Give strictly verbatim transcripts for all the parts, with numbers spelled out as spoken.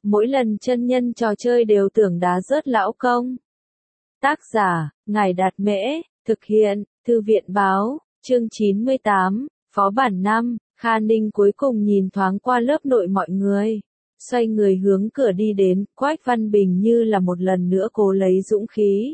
mỗi lần chân nhân trò chơi đều tưởng đá rớt lão công. Tác giả, Ngài Đạt Mễ, thực hiện, Thư viện Báo, chương chín mươi tám, Phó bản năm, Kha Ninh cuối cùng nhìn thoáng qua lớp nội mọi người. Xoay người hướng cửa đi đến, Quách Văn Bình như là một lần nữa cố lấy dũng khí.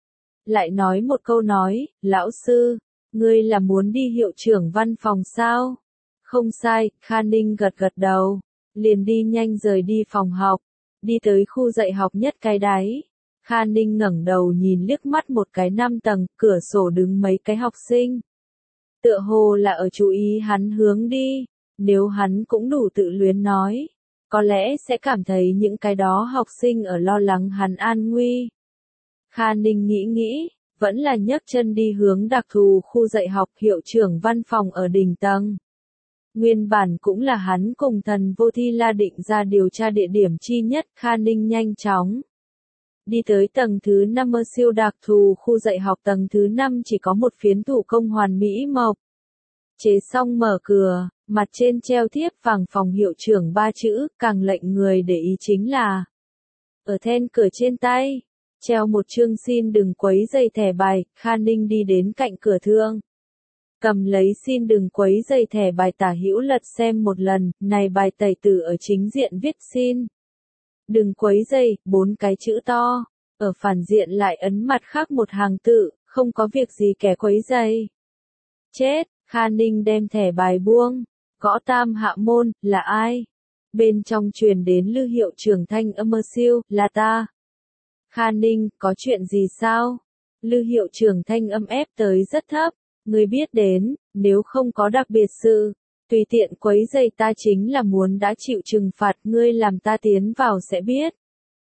Lại nói một câu nói, lão sư, ngươi là muốn đi hiệu trưởng văn phòng sao? Không sai, Kha Ninh gật gật đầu, liền đi nhanh rời đi phòng học, đi tới khu dạy học nhất cái đáy. Kha Ninh ngẩng đầu nhìn liếc mắt một cái năm tầng, cửa sổ đứng mấy cái học sinh. Tựa hồ là ở chú ý hắn hướng đi, nếu hắn cũng đủ tự luyến nói, có lẽ sẽ cảm thấy những cái đó học sinh ở lo lắng hắn an nguy. Kha Ninh nghĩ nghĩ, vẫn là nhấc chân đi hướng đặc thù khu dạy học hiệu trưởng văn phòng ở đỉnh tầng. Nguyên bản cũng là hắn cùng Thần Vô Thi La định ra điều tra địa điểm chi nhất. Kha Ninh nhanh chóng đi tới tầng thứ năm ở siêu đặc thù khu dạy học. Tầng thứ năm chỉ có một phiến thủ công hoàn mỹ mộc chế xong mở cửa, mặt trên treo thiếp vàng phòng hiệu trưởng ba chữ. Càng lệnh người để ý chính là ở then cửa trên tay treo một chương xin đừng quấy rầy thẻ bài. Kha Ninh đi đến cạnh cửa thượng, cầm lấy xin đừng quấy rầy thẻ bài tả hữu lật xem một lần. Này bài tẩy tử ở chính diện viết xin đừng quấy rầy bốn cái chữ to, ở phản diện lại ấn mặt khác một hàng tự, không có việc gì kẻ quấy rầy. Chết, Kha Ninh đem thẻ bài buông, gõ tam hạ môn, là ai? Bên trong truyền đến Lư hiệu trưởng thanh âm mơ siêu, là ta. Kha Ninh, có chuyện gì sao? Lư hiệu trưởng thanh âm ép tới rất thấp, ngươi biết đến, nếu không có đặc biệt sự, tùy tiện quấy rầy ta chính là muốn đã chịu trừng phạt. Ngươi làm ta tiến vào sẽ biết.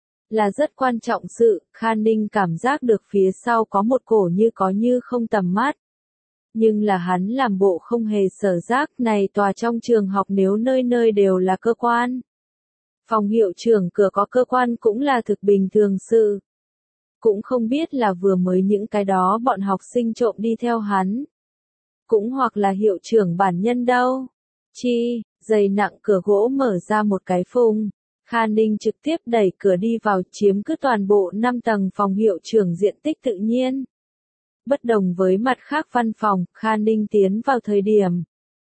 Là rất quan trọng sự. Kha Ninh cảm giác được phía sau có một cổ như có như không tầm mắt. Nhưng là hắn làm bộ không hề sở giác. Này tòa trong trường học nếu nơi nơi đều là cơ quan, phòng hiệu trưởng cửa có cơ quan cũng là thực bình thường sự. Cũng không biết là vừa mới những cái đó bọn học sinh trộm đi theo hắn, cũng hoặc là hiệu trưởng bản nhân đâu. Chi, dày nặng cửa gỗ mở ra một cái phùng. Kha Ninh trực tiếp đẩy cửa đi vào, chiếm cứ toàn bộ năm tầng phòng hiệu trưởng diện tích tự nhiên. Bất đồng với mặt khác văn phòng, Kha Ninh tiến vào thời điểm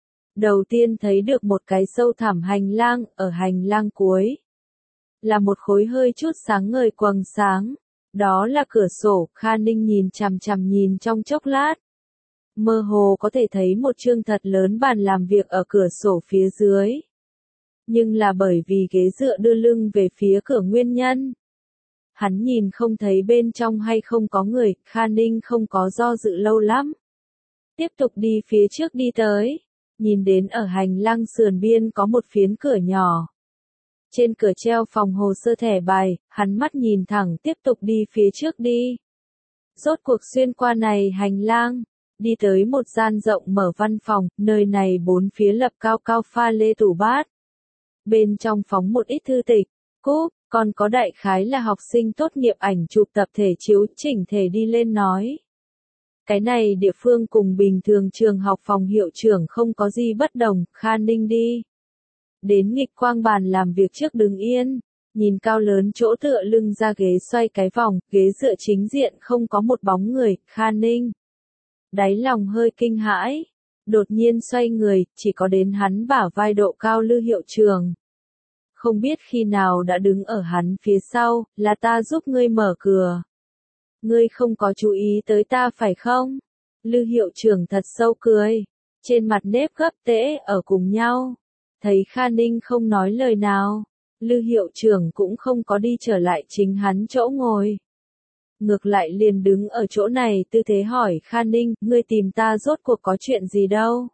đầu tiên thấy được một cái sâu thẳm hành lang. Ở hành lang cuối là một khối hơi chút sáng ngời quầng sáng. Đó là cửa sổ. Kha Ninh nhìn chằm chằm nhìn trong chốc lát, mơ hồ có thể thấy một chương thật lớn bàn làm việc ở cửa sổ phía dưới. Nhưng là bởi vì ghế dựa đưa lưng về phía cửa nguyên nhân, hắn nhìn không thấy bên trong hay không có người. Kha Ninh không có do dự lâu lắm, tiếp tục đi phía trước đi tới, nhìn đến ở hành lang sườn biên có một phiến cửa nhỏ. Trên cửa treo phòng hồ sơ thẻ bài, hắn mắt nhìn thẳng tiếp tục đi phía trước đi. Rốt cuộc xuyên qua này hành lang, đi tới một gian rộng mở văn phòng. Nơi này bốn phía lập cao cao pha lê tủ bát, bên trong phóng một ít thư tịch, cúp, còn có đại khái là học sinh tốt nghiệp ảnh chụp tập thể chiếu chỉnh thể đi lên nói. Cái này địa phương cùng bình thường trường học phòng hiệu trưởng không có gì bất đồng. Kha Ninh đi đến nghịch quang bàn làm việc trước đứng yên, nhìn cao lớn chỗ tựa lưng ra ghế xoay cái vòng, ghế dựa chính diện không có một bóng người. Kha Ninh đáy lòng hơi kinh hãi, đột nhiên xoay người, chỉ có đến hắn bả vai độ cao Lư hiệu trưởng. Không biết khi nào đã đứng ở hắn phía sau, là ta giúp ngươi mở cửa. Ngươi không có chú ý tới ta phải không? Lư hiệu trưởng thật sâu cười, trên mặt nếp gấp tễ ở cùng nhau. Thấy Kha Ninh không nói lời nào, Lư hiệu trưởng cũng không có đi trở lại chính hắn chỗ ngồi. Ngược lại liền đứng ở chỗ này tư thế hỏi Kha Ninh, ngươi tìm ta rốt cuộc có chuyện gì đâu?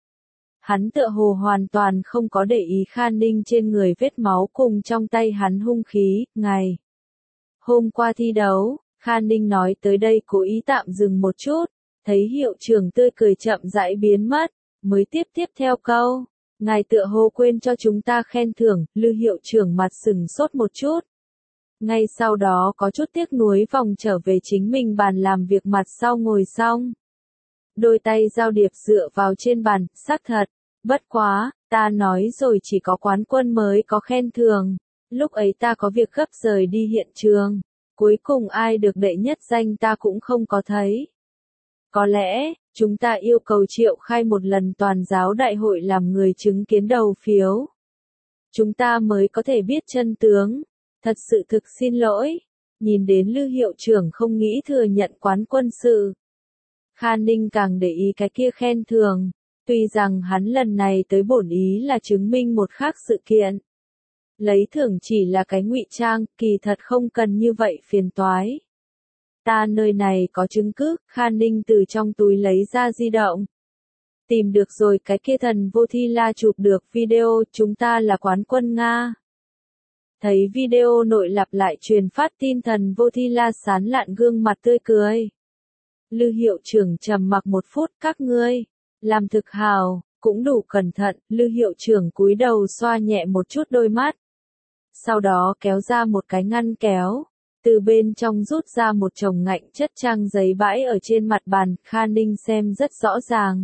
Hắn tựa hồ hoàn toàn không có để ý Kha Ninh trên người vết máu cùng trong tay hắn hung khí. Ngày hôm qua thi đấu, Kha Ninh nói tới đây cố ý tạm dừng một chút, thấy hiệu trưởng tươi cười chậm rãi biến mất, mới tiếp tiếp theo câu. Ngài tựa hồ quên cho chúng ta khen thưởng. Lư hiệu trưởng mặt sừng sốt một chút, ngay sau đó có chút tiếc nuối vòng trở về chính mình bàn làm việc mặt sau ngồi xong. Đôi tay giao điệp dựa vào trên bàn, xác thật, bất quá, ta nói rồi chỉ có quán quân mới có khen thưởng. Lúc ấy ta có việc gấp rời đi hiện trường. Cuối cùng ai được đệ nhất danh ta cũng không có thấy. Có lẽ, chúng ta yêu cầu triệu khai một lần toàn giáo đại hội làm người chứng kiến đầu phiếu. Chúng ta mới có thể biết chân tướng. Thật sự thực xin lỗi. Nhìn đến Lư hiệu trưởng không nghĩ thừa nhận quán quân sự. Kha Ninh càng để ý cái kia khen thường. Tuy rằng hắn lần này tới bổn ý là chứng minh một khác sự kiện. Lấy thưởng chỉ là cái ngụy trang, kỳ thật không cần như vậy phiền toái. Ta nơi này có chứng cứ, Kha Ninh từ trong túi lấy ra di động. Tìm được rồi, cái kia thần vô thi la chụp được video, chúng ta là quán quân Nga. Thấy video nội lặp lại truyền phát tin thần vô thi la sán lạn gương mặt tươi cười. Lư hiệu trưởng trầm mặc một phút, các ngươi, làm thực hào, cũng đủ cẩn thận, Lư hiệu trưởng cúi đầu xoa nhẹ một chút đôi mắt. Sau đó kéo ra một cái ngăn kéo, từ bên trong rút ra một chồng ngạnh chất trang giấy bãi ở trên mặt bàn, Kha Ninh xem rất rõ ràng.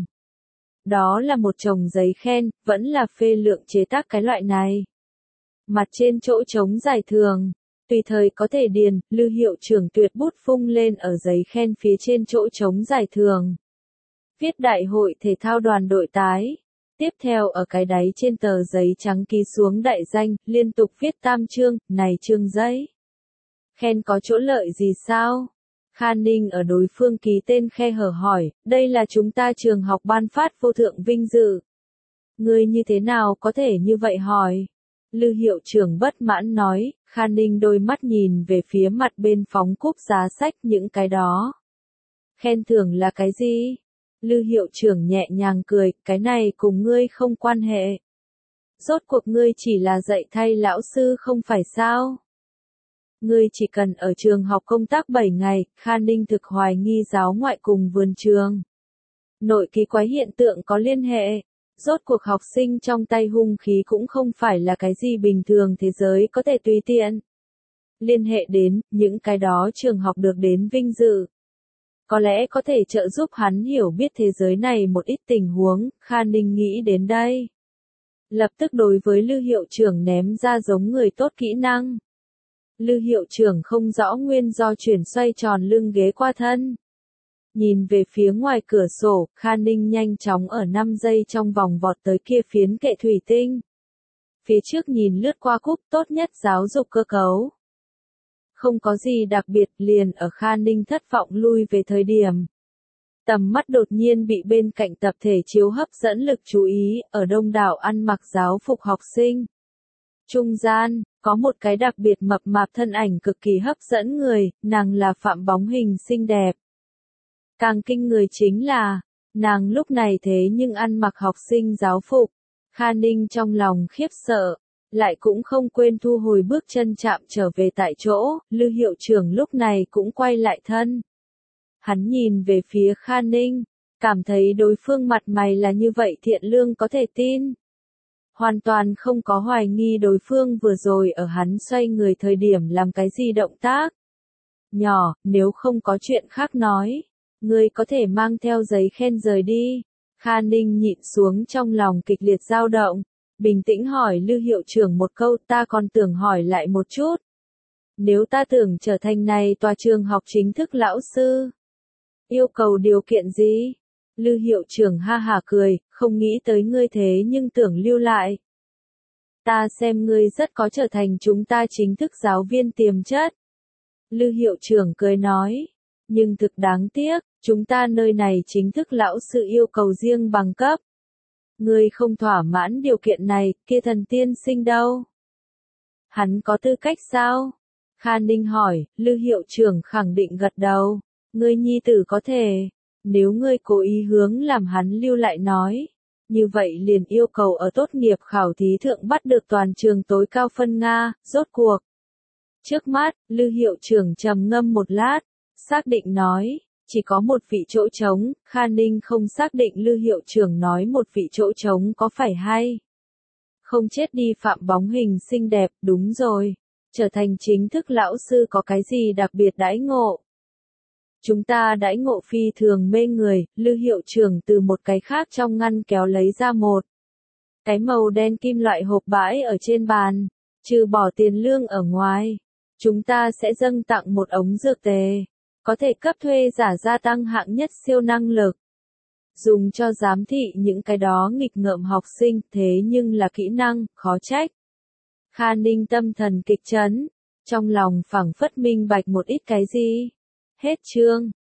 Đó là một chồng giấy khen, vẫn là phê lượng chế tác cái loại này. Mặt trên chỗ trống giải thưởng, tùy thời có thể điền, Lư hiệu trưởng tuyệt bút phung lên ở giấy khen phía trên chỗ trống giải thưởng. Viết đại hội thể thao đoàn đội tái. Tiếp theo ở cái đáy trên tờ giấy trắng ký xuống đại danh, liên tục viết tam chương, này chương giấy. Khen có chỗ lợi gì sao? Kha Ninh ở đối phương ký tên khe hở hỏi, đây là chúng ta trường học ban phát vô thượng vinh dự. Ngươi như thế nào có thể như vậy hỏi? Lư hiệu trưởng bất mãn nói, Kha Ninh đôi mắt nhìn về phía mặt bên phóng cúp giá sách những cái đó. Khen thưởng là cái gì? Lư hiệu trưởng nhẹ nhàng cười, cái này cùng ngươi không quan hệ. Rốt cuộc ngươi chỉ là dạy thay lão sư không phải sao? Ngươi chỉ cần ở trường học công tác bảy ngày, Kha Ninh thực hoài nghi giáo ngoại cùng vườn trường. Nội kỳ quái hiện tượng có liên hệ. Rốt cuộc học sinh trong tay hung khí cũng không phải là cái gì bình thường thế giới có thể tùy tiện. Liên hệ đến, những cái đó trường học được đến vinh dự. Có lẽ có thể trợ giúp hắn hiểu biết thế giới này một ít tình huống, Kha Ninh nghĩ đến đây. Lập tức đối với Lư hiệu trưởng ném ra giống người tốt kỹ năng. Lư hiệu trưởng không rõ nguyên do chuyển xoay tròn lưng ghế qua thân. Nhìn về phía ngoài cửa sổ, Kha Ninh nhanh chóng ở năm giây trong vòng vọt tới kia phiến kệ thủy tinh. Phía trước nhìn lướt qua cúp tốt nhất giáo dục cơ cấu. Không có gì đặc biệt, liền ở Kha Ninh thất vọng lui về thời điểm. Tầm mắt đột nhiên bị bên cạnh tập thể chiếu hấp dẫn lực chú ý, ở đông đảo ăn mặc giáo phục học sinh. Trung gian, có một cái đặc biệt mập mạp thân ảnh cực kỳ hấp dẫn người, nàng là Phạm Bóng Hình xinh đẹp. Càng kinh người chính là, nàng lúc này thế nhưng ăn mặc học sinh giáo phục. Kha Ninh trong lòng khiếp sợ, lại cũng không quên thu hồi bước chân chạm trở về tại chỗ, Lư hiệu trưởng lúc này cũng quay lại thân. Hắn nhìn về phía Kha Ninh, cảm thấy đối phương mặt mày là như vậy thiện lương có thể tin. Hoàn toàn không có hoài nghi đối phương vừa rồi ở hắn xoay người thời điểm làm cái gì động tác. Nhỏ, nếu không có chuyện khác nói, ngươi có thể mang theo giấy khen rời đi. Kha Ninh nhịn xuống trong lòng kịch liệt dao động, bình tĩnh hỏi Lư hiệu trưởng một câu, ta còn tưởng hỏi lại một chút. Nếu ta tưởng trở thành này tòa trường học chính thức lão sư, yêu cầu điều kiện gì? Lư hiệu trưởng ha hả cười, không nghĩ tới ngươi thế nhưng tưởng lưu lại. Ta xem ngươi rất có trở thành chúng ta chính thức giáo viên tiềm chất. Lư hiệu trưởng cười nói, nhưng thực đáng tiếc, chúng ta nơi này chính thức lão sư yêu cầu riêng bằng cấp. Ngươi không thỏa mãn điều kiện này, kia thần tiên sinh đâu? Hắn có tư cách sao? Kha Ninh hỏi, Lư hiệu trưởng khẳng định gật đầu. Ngươi nhi tử có thể, nếu ngươi cố ý hướng làm hắn lưu lại nói. Như vậy liền yêu cầu ở tốt nghiệp khảo thí thượng bắt được toàn trường tối cao phân Nga, rốt cuộc. Trước mắt, Lư hiệu trưởng trầm ngâm một lát, xác định nói, chỉ có một vị chỗ trống, Kha Ninh không xác định Lư hiệu trưởng nói một vị chỗ trống có phải hay. Không chết đi Phạm Bóng Hình xinh đẹp, đúng rồi. Trở thành chính thức lão sư có cái gì đặc biệt đãi ngộ? Chúng ta đãi ngộ phi thường mê người, Lư hiệu trưởng từ một cái khác trong ngăn kéo lấy ra một cái màu đen kim loại hộp bãi ở trên bàn. Trừ bỏ tiền lương ở ngoài, chúng ta sẽ dâng tặng một ống dược tề, có thể cấp thuê giả gia tăng hạng nhất siêu năng lực. Dùng cho giám thị những cái đó nghịch ngợm học sinh, thế nhưng là kỹ năng, khó trách. Kha Ninh tâm thần kịch chấn, trong lòng phảng phất minh bạch một ít cái gì. Hết chương.